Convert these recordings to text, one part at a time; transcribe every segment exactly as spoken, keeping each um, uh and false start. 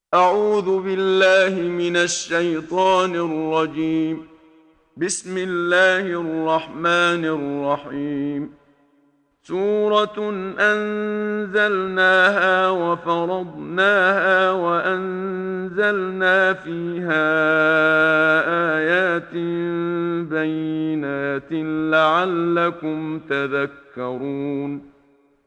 أعوذ بالله من الشيطان الرجيم. بسم الله الرحمن الرحيم. سورة أنزلناها وفرضناها وأنزلنا فيها آيات بينات لعلكم تذكرون.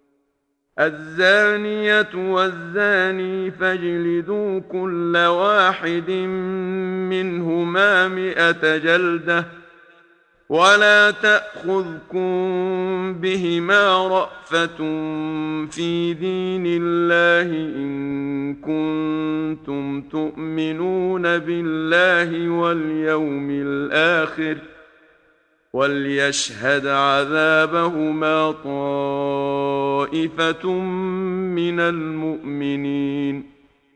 الزانية والزاني فاجلدوا كل واحد منهما مئة جلدة ولا تأخذكم بهما رأفة في دين الله إن كنتم تؤمنون بالله واليوم الآخر وليشهد عذابهما طائفة من المؤمنين.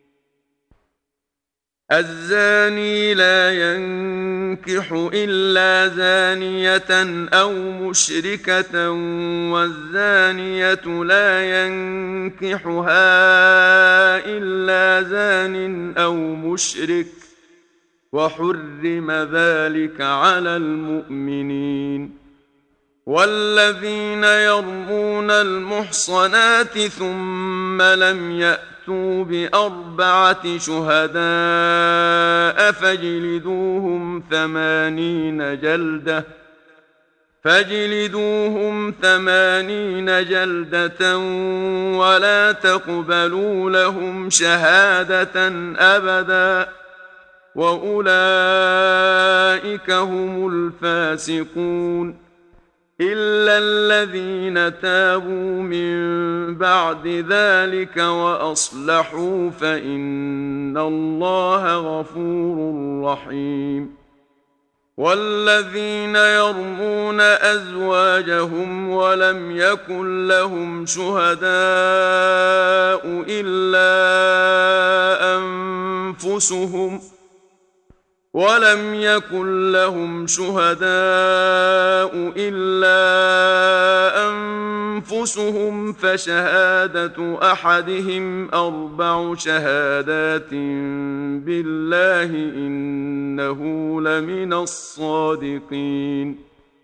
الزاني لا ينكح إلا زانية أو مشركة والزانية لا ينكحها إلا زان أو مشرك وحرم ذلك على المؤمنين. والذين يرمون المحصنات ثم لم يأتوا بأربعة شهداء فاجلدوهم ثمانين جلدة فاجلدوهم ثمانين جلدة ولا تقبلوا لهم شهادة أبدا وأولئك هم الفاسقون إلا الذين تابوا من بعد ذلك وأصلحوا فإن الله غفور رحيم. والذين يرمون أزواجهم ولم يكن لهم شهداء إلا أنفسهم ولم يكن لهم شهداء إلا أنفسهم فشهادة أحدهم أربع شهادات بالله إنه لمن الصادقين.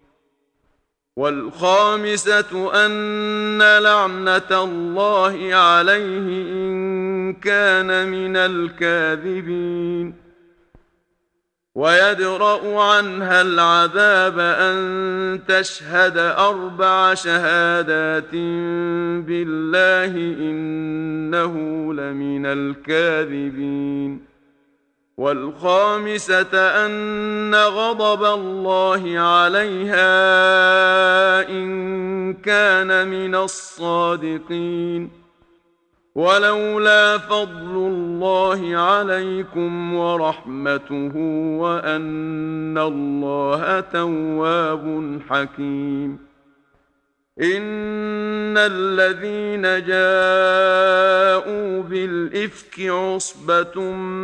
والخامسة أن لعنة الله عليه إن كان من الكاذبين. ويدرأ عنها العذاب أن تشهد أربع شهادات بالله إنه لمن الكاذبين. والخامسة أن غضب الله عليها إن كان من الصادقين. ولولا فضل الله عليكم ورحمته وأن الله تواب حكيم. إن الذين جاءوا بالإفك عصبة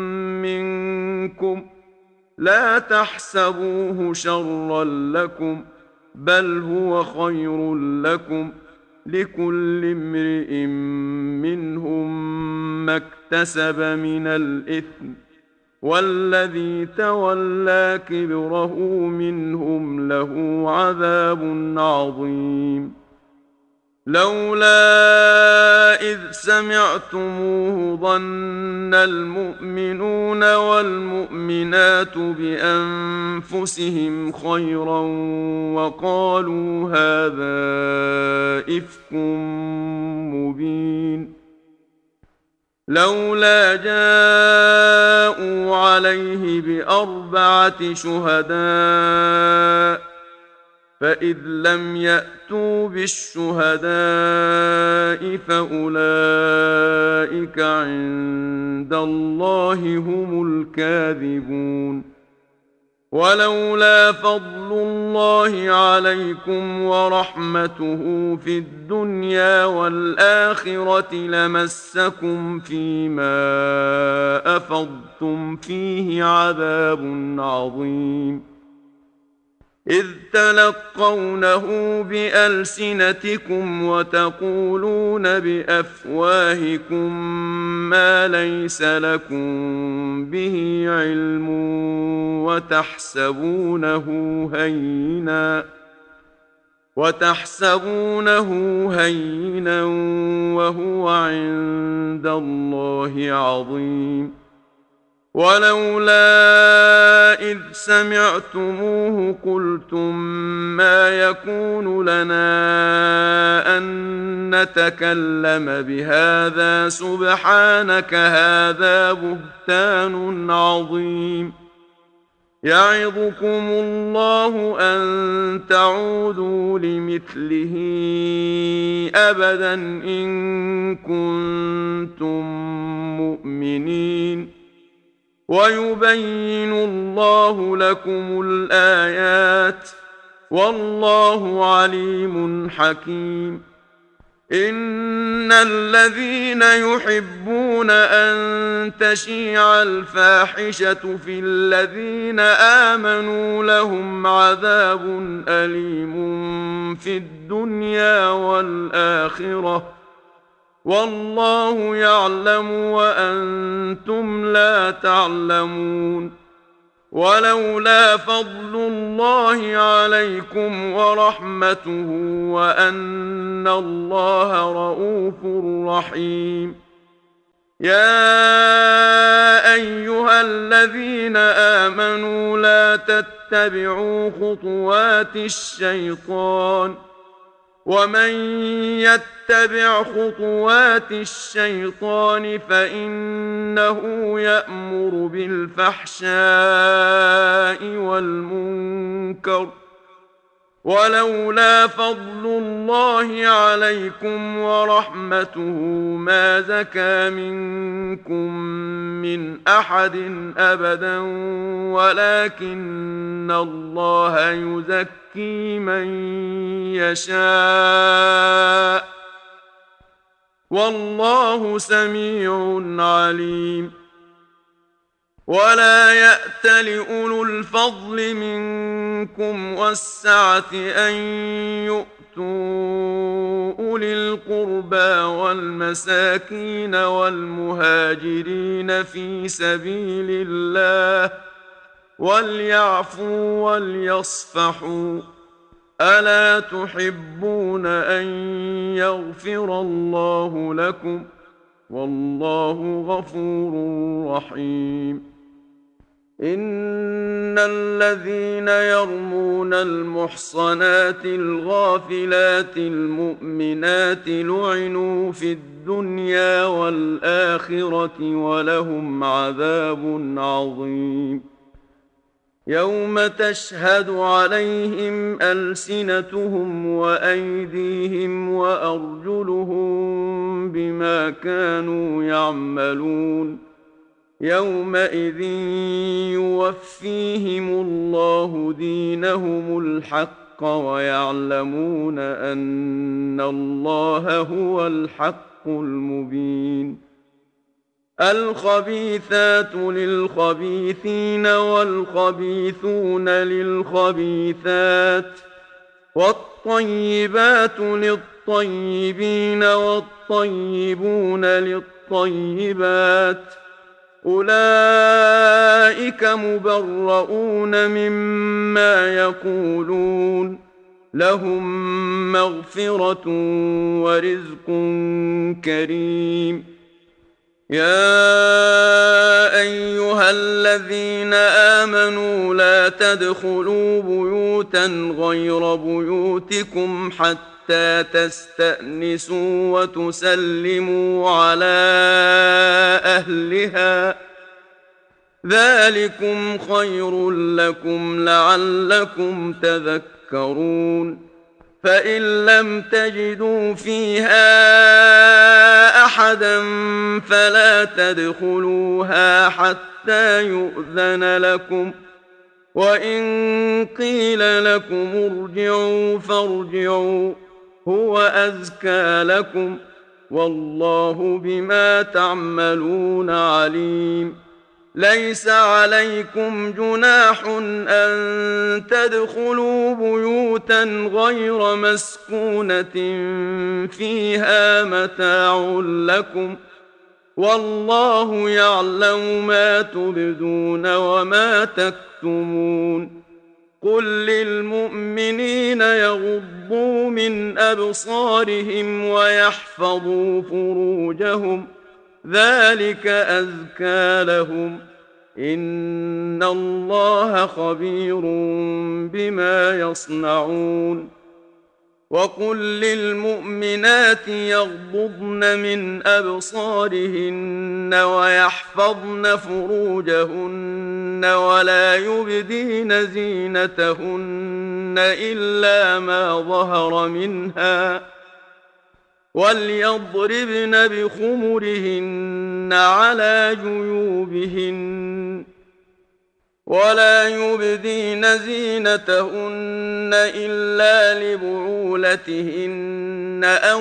منكم لا تحسبوه شرا لكم بل هو خير لكم لكل امرئ منهم ما اكتسب من الإثم والذي تولى كبره منهم له عذاب عظيم. لولا إذ سمعتموه ظن المؤمنون والمؤمنات بأنفسهم خيرا وقالوا هذا إفك مبين. لولا جاءوا عليه بأربعة شهداء فإذ لم يأتوا بالشهداء فأولئك عند الله هم الكاذبون. ولولا فضل الله عليكم ورحمته في الدنيا والآخرة لمسكم فيما أفضتم فيه عذاب عظيم. إذ تلقونه بألسنتكم وتقولون بأفواهكم ما ليس لكم به علم وتحسبونه هينا وتحسبونه هينا وهو عند الله عظيم. ولولا إذ سمعتموه قلتم ما يكون لنا أن نتكلم بهذا سبحانك هذا بهتان عظيم. يعظكم الله أن تعودوا لمثله أبدا إن كنتم مؤمنين. ويبين الله لكم الآيات والله عليم حكيم. إن الذين يحبون أن تشيع الفاحشة في الذين آمنوا لهم عذاب أليم في الدنيا والآخرة والله يعلم وأنتم لا تعلمون. ولولا فضل الله عليكم ورحمته وأن الله رؤوف رحيم. يا أيها الذين آمنوا لا تتبعوا خطوات الشيطان ومن يتبع خطوات الشيطان فإنه يأمر بالفحشاء والمنكر. ولولا فضل الله عليكم ورحمته ما زكى منكم من أحد أبدا ولكن الله يزكي من يشاء والله سميع عليم. ولا يأت لأولو الفضل منكم والسعة أن يؤتوا أولي القربى والمساكين والمهاجرين في سبيل الله وليعفوا وليصفحوا. ألا تحبون أن يغفر الله لكم والله غفور رحيم. إن الذين يرمون المحصنات الغافلات المؤمنات لعنوا في الدنيا والآخرة ولهم عذاب عظيم. يوم تشهد عليهم ألسنتهم وأيديهم وأرجلهم بما كانوا يعملون. يومئذ يوفيهم الله دينهم الحق ويعلمون أن الله هو الحق المبين. الخبيثات للخبيثين والخبيثون للخبيثات والطيبات للطيبين والطيبون للطيبات أولئك مبرؤون مما يقولون لهم مغفرة ورزق كريم. يا أيها الذين آمنوا لا تدخلوا بيوتا غير بيوتكم حتى تستأنسوا وتسلموا على أهلها ذلكم خير لكم لعلكم تذكرون. فإن لم تجدوا فيها أحدا فلا تدخلوها حتى يؤذن لكم وإن قيل لكم ارجعوا فارجعوا هو أزكى لكم والله بما تعملون عليم. ليس عليكم جناح أن تدخلوا بيوتا غير مسكونة فيها متاع لكم والله يعلم ما تبدون وما تكتمون قل للمؤمنين يغضوا من أبصارهم ويحفظوا فروجهم ذلك أزكى لهم إن الله خبير بما يصنعون وقل للمؤمنات يغضضن من أبصارهن ويحفظن فروجهن ولا يبدين زينتهن إلا ما ظهر منها وليضربن بخمرهن على جيوبهن ولا يبدين زينتهن إلا لبعولتهن أو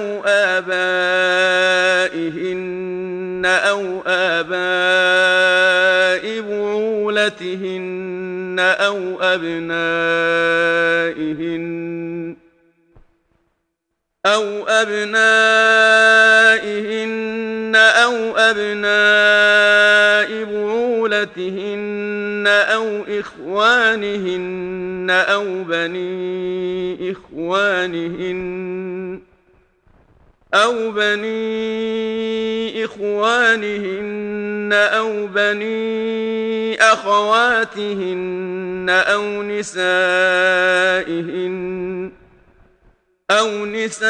آبائهن أو آباء بعولتهن أو أبنائهن أو أبنائهن أو أبناء بعولتهن أو إخوانهن أو بني إخوانهن أو بني إخوانهن أو بني أخواتهن أو نسائهن أو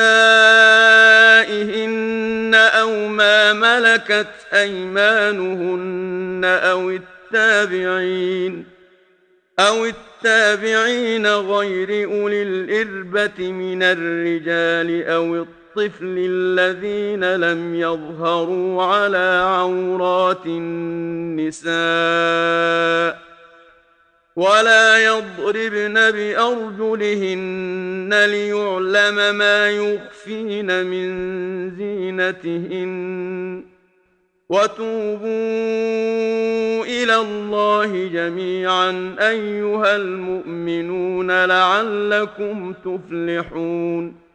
نسائهن أو ما ملكت أيمانهن أو التابعين أو التابعين غير أولي الإربة من الرجال أو الطفل الذين لم يظهروا على عورات النساء ولا يضربن بأرجلهن ليعلم ما يخفين من زينتهن وتوبوا إلى الله جميعا أيها المؤمنون لعلكم تفلحون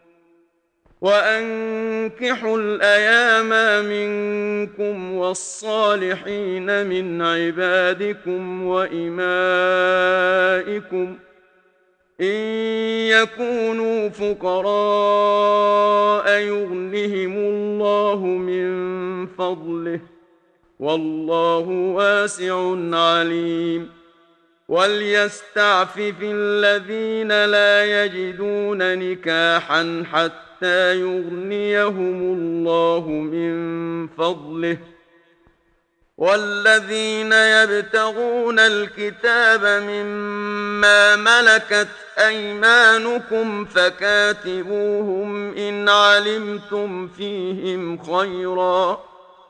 وأنكحوا الأيام منكم والصالحين من عبادكم وإمائكم إن يكونوا فقراء يغنهم الله من فضله والله واسع عليم وليستعفف الذين لا يجدون نكاحا حتى يغنيهم الله من فضله والذين يبتغون الكتاب مما ملكت أيمانكم فكاتبوهم إن علمتم فيهم خيرا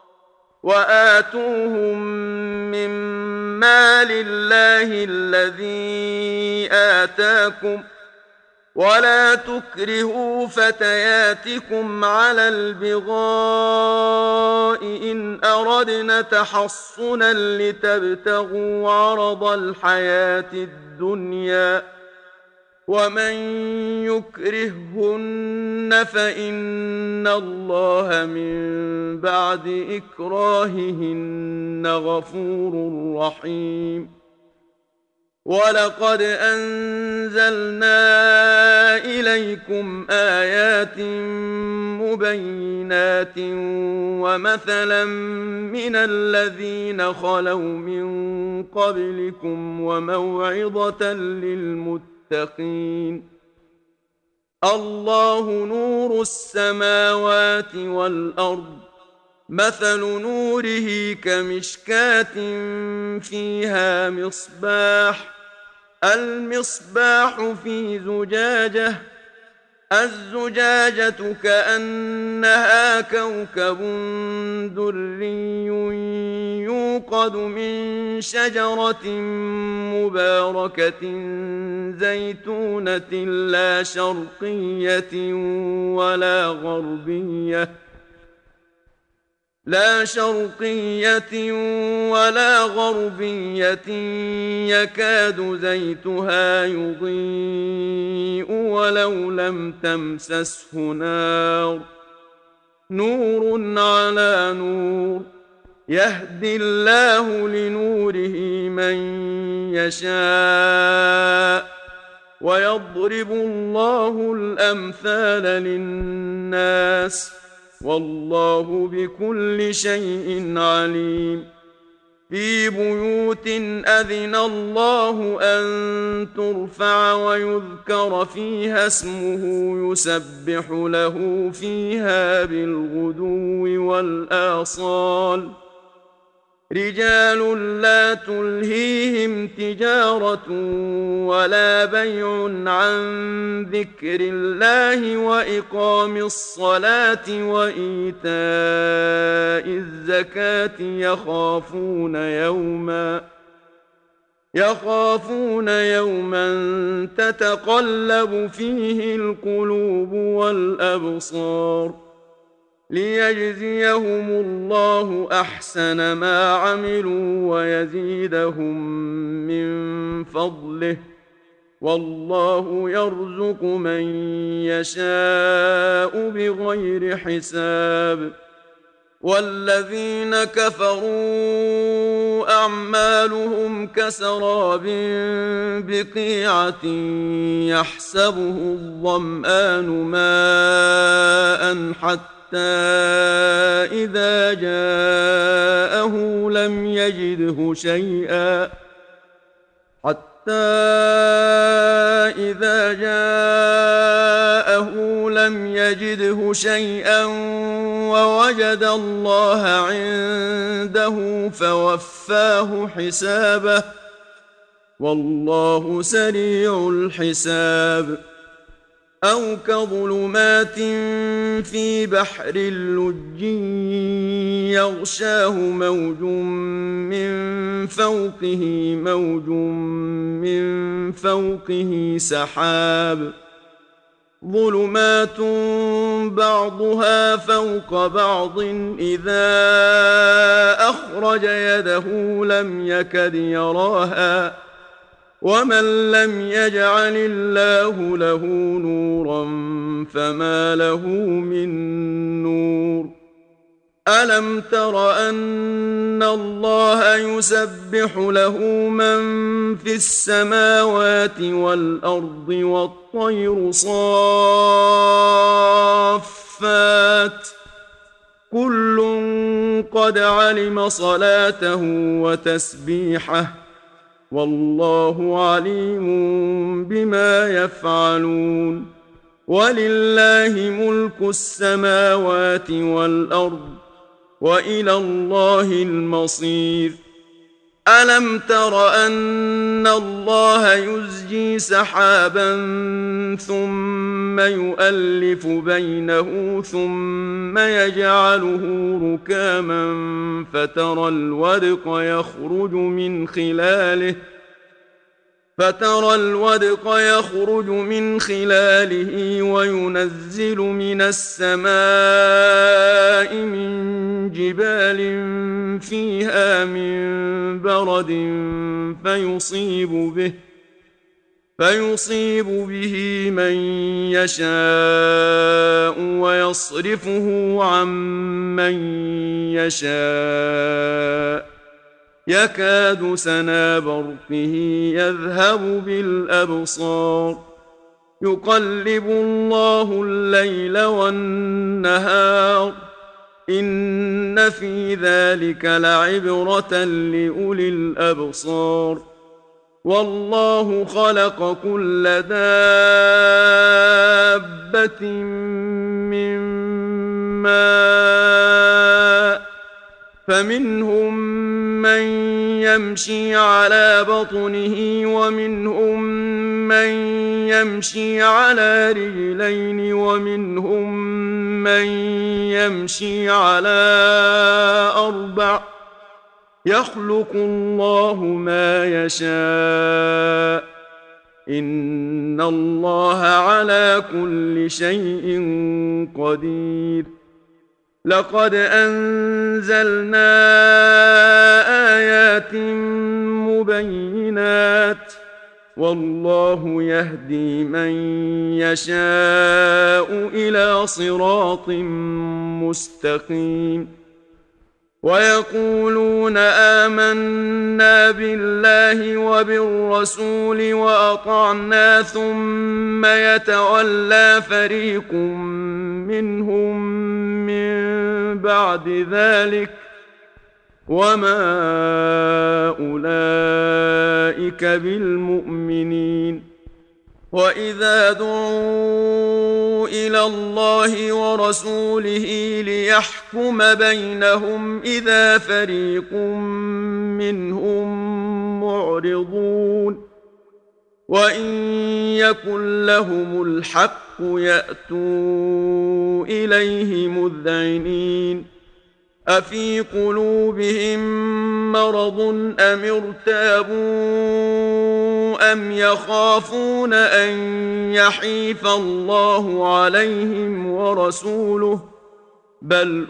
وآتوهم من مال الله الذي آتاكم ولا تكرهوا فتياتكم على البغاء إن أردنا تحصنا لتبتغوا عرض الحياة الدنيا ومن يكرههن فإن الله من بعد إكراههن غفور رحيم ولقد أنزلنا إليكم آيات مبينات ومثلا من الذين خلوا من قبلكم وموعظة للمتقين الله نور السماوات والأرض مثل نوره كمشكاة فيها مصباح المصباح في زجاجة الزجاجة كأنها كوكب دري يوقد من شجرة مباركة زيتونة لا شرقية ولا غربية لا شرقية ولا غربية يكاد زيتها يضيء ولو لم تمسسه نار نور على نور يهدي الله لنوره من يشاء ويضرب الله الأمثال للناس والله بكل شيء عليم في بيوت أذن الله أن ترفع ويذكر فيها اسمه يسبح له فيها بالغدو والآصال رجال لا تلهيهم تجارة ولا بيع عن ذكر الله وإقام الصلاة وإيتاء الزكاة يخافون يوما يخافون يوما تتقلب فيه القلوب والأبصار ليجزيهم الله أحسن ما عملوا ويزيدهم من فضله والله يرزق من يشاء بغير حساب والذين كفروا أعمالهم كسراب بقيعة يحسبه الظمآن ماء حتى حتى إذا جاءه لم يجده شيئا حتى إذا جاءه لم يجده شيئا ووجد الله عنده فوفاه حسابه والله سريع الحساب أو كظلمات في بحر اللج يغشاه موج من فوقه موج من فوقه سحاب ظلمات بعضها فوق بعض إذا أخرج يده لم يكد يراها ومن لم يجعل الله له نورا فما له من نور ألم تر أن الله يسبح له من في السماوات والأرض والطير صافات كل قد علم صلاته وتسبيحه والله عليم بما يفعلون ولله ملك السماوات والأرض وإلى الله المصير ألم تر أن الله يزجي سحابا ثم يؤلف بينه ثم يجعله ركاما فترى الودق يخرج من خلاله فترى الودق يخرج من خلاله وينزل من السماء من جبال فيها من برد فيصيب به فيصيب به من يشاء ويصرفه عن من يشاء يكاد سنا برقه يذهب بالأبصار يقلب الله الليل والنهار إن في ذلك لعبرة لأولي الأبصار والله خلق كل دابة من ماء فمنهم من يمشي على بطنه ومنهم من يمشي على رجلين ومنهم من يمشي على أربع يخلق الله ما يشاء إن الله على كل شيء قدير لقد أنزلنا آيات مبينات والله يهدي من يشاء إلى صراط مستقيم ويقولون آمنا بالله وبالرسول وأطعنا ثم يتولى فريق منهم من بعد ذلك وما أولئك بالمؤمنين وإذا دعوا إلى الله ورسوله ليحكم بينهم إذا فريق منهم معرضون وإن يكن لهم الحق يأتوا إليه مذعنين أفي قلوبهم مرض أم ارتابوا أم يخافون أن يحيف الله عليهم ورسوله بل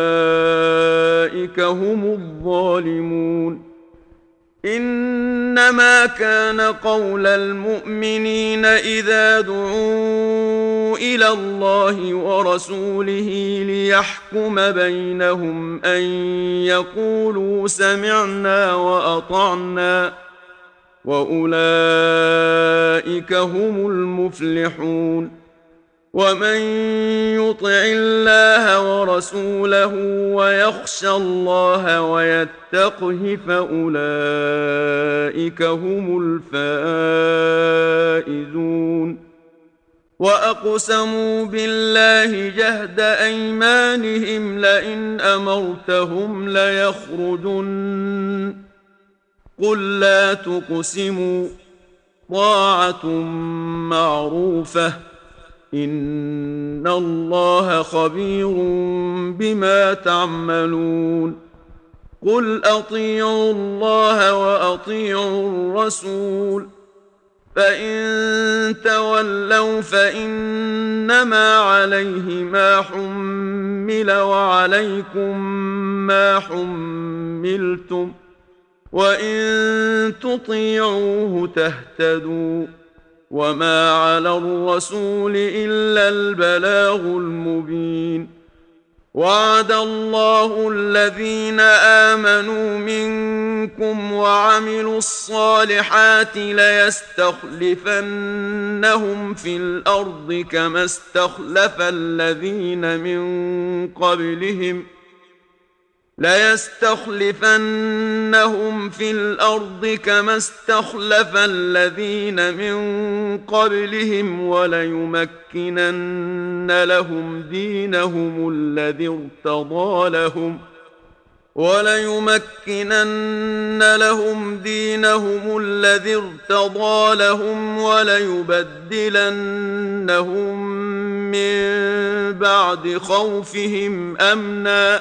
أولئك هم الظالمون إنما كان قول المؤمنين إذا دعوا إلى الله ورسوله ليحكم بينهم أن يقولوا سمعنا وأطعنا وأولئك هم المفلحون ومن يطع الله ورسوله ويخشى الله ويتقه فأولئك هم الفائزون وأقسموا بالله جهد أيمانهم لئن أمرتهم ليخرجن قل لا تقسموا طاعة معروفة إن الله خبير بما تعملون قل أطيعوا الله وأطيعوا الرسول فإن تولوا فإنما عليه ما حمل وعليكم ما حملتم وإن تطيعوه تهتدوا وما على الرسول إلا البلاغ المبين وعد الله الذين آمنوا منكم وعملوا الصالحات ليستخلفنهم في الأرض كما استخلف الذين من قبلهم ليستخلفنهم في الأرض كما استخلف الذين من قبلهم وليمكنن لهم دينهم الذي ارتضى لهم وليمكنن لهم دينهم الذي ارتضى لهم وليبدلنهم من بعد خوفهم أمنا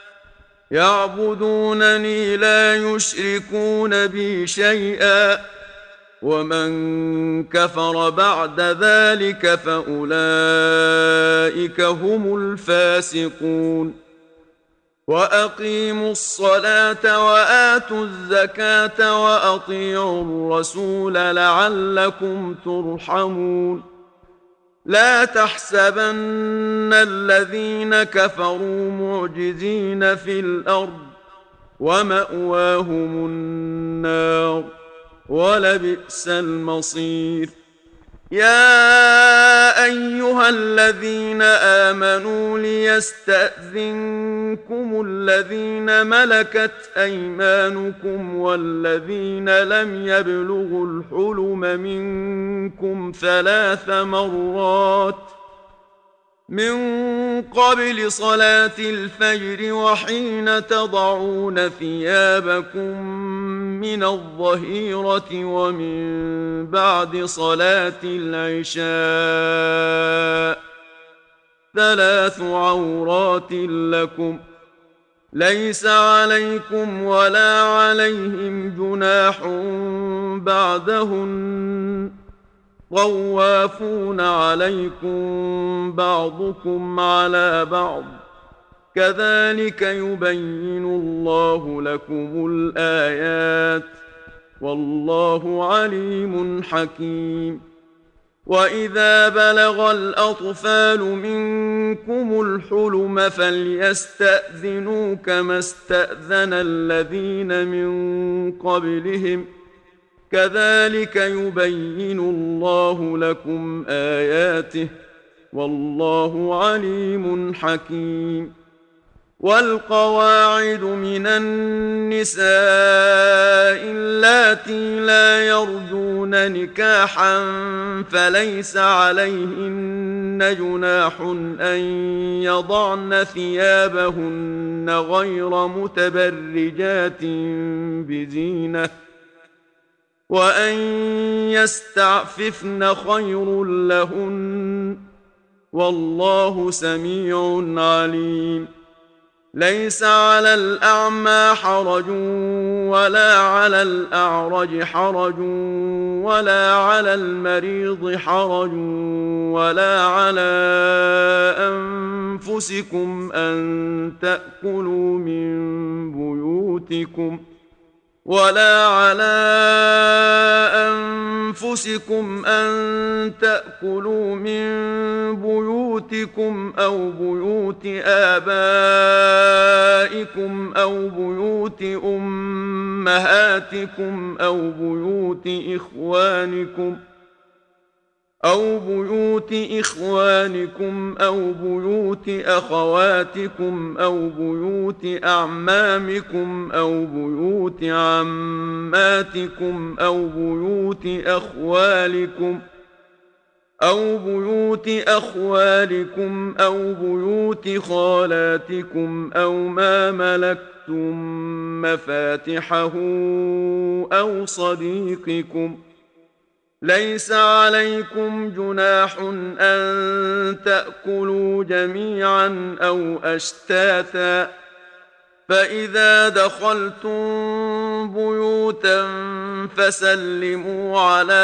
يعبدونني لا يشركون بي شيئا ومن كفر بعد ذلك فأولئك هم الفاسقون وأقيموا الصلاة وآتوا الزكاة وأطيعوا الرسول لعلكم ترحمون لا تحسبن الذين كفروا معجزين في الأرض ومأواهم النار ولبئس المصير يا أيها الذين آمنوا ليستأذنكم الذين ملكت أيمانكم والذين لم يبلغوا الحلم منكم ثلاث مرات من قبل صلاة الفجر وحين تضعون ثيابكم من الظهيرة ومن بعد صلاة العشاء ثلاث عورات لكم ليس عليكم ولا عليهم جناح بعدهن طوافون عليكم بعضكم على بعض كذلك يبين الله لكم الآيات والله عليم حكيم. وإذا بلغ الأطفال منكم الحلم فليستأذنوا كما استأذن الذين من قبلهم كذلك يبين الله لكم آياته والله عليم حكيم. والقواعد من النساء اللاتي لا يرجون نكاحا فليس عليهن جناح أن يضعن ثيابهن غير متبرجات بزينة وأن يستعففن خير لهن والله سميع عليم. ليس على الأعمى حرج ولا على الأعرج حرج ولا على المريض حرج ولا على أنفسكم أن تأكلوا من بيوتكم ولا على أنفسكم أن تأكلوا من بيوتكم أو بيوت آبائكم أو بيوت أمهاتكم أو بيوت إخوانكم أو بيوت إخوانكم أو بيوت أخواتكم أو بيوت أعمامكم أو بيوت عماتكم أو بيوت أخوالكم أو بيوت أخوالكم أو بيوت خالاتكم أو ما ملكتم مفاتحه أو صديقكم. ليس عليكم جناح أن تأكلوا جميعا أو أشتاتا فإذا دخلتم بيوتا فسلموا على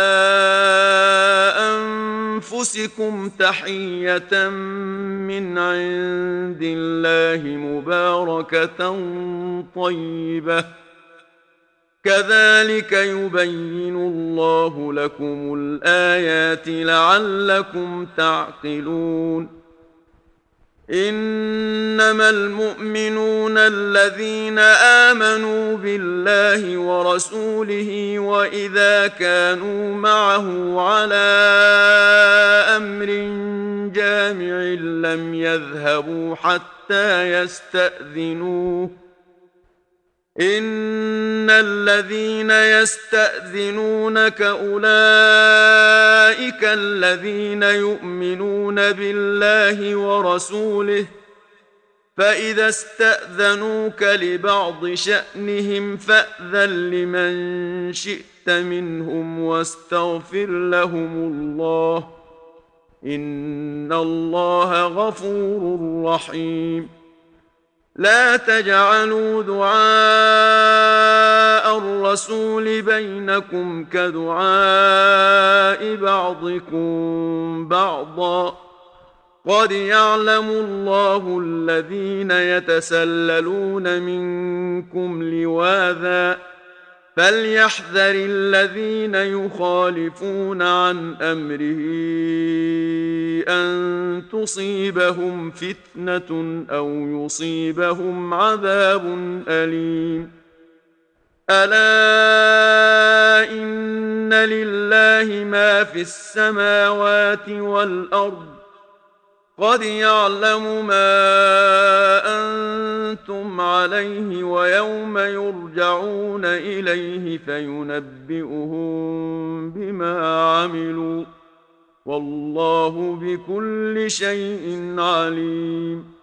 أنفسكم تحية من عند الله مباركة طيبة كذلك يبين الله لكم الآيات لعلكم تعقلون. إنما المؤمنون الذين آمنوا بالله ورسوله وإذا كانوا معه على أمر جامع لم يذهبوا حتى يستأذنوه إن الذين يستأذنونك أولئك الذين يؤمنون بالله ورسوله فإذا استأذنوك لبعض شأنهم فأذن لمن شئت منهم واستغفر لهم الله إن الله غفور رحيم. لا تجعلوا دعاء الرسول بينكم كدعاء بعضكم بعضا قد يعلم الله الذين يتسللون منكم لواذا فليحذر الذين يخالفون عن أمره أن تصيبهم فتنة أو يصيبهم عذاب أليم. ألا إن لله ما في السماوات والأرض قد يعلم ما أنتم عليه ويوم يرجعون إليه فينبئهم بما عملوا والله بكل شيء عليم.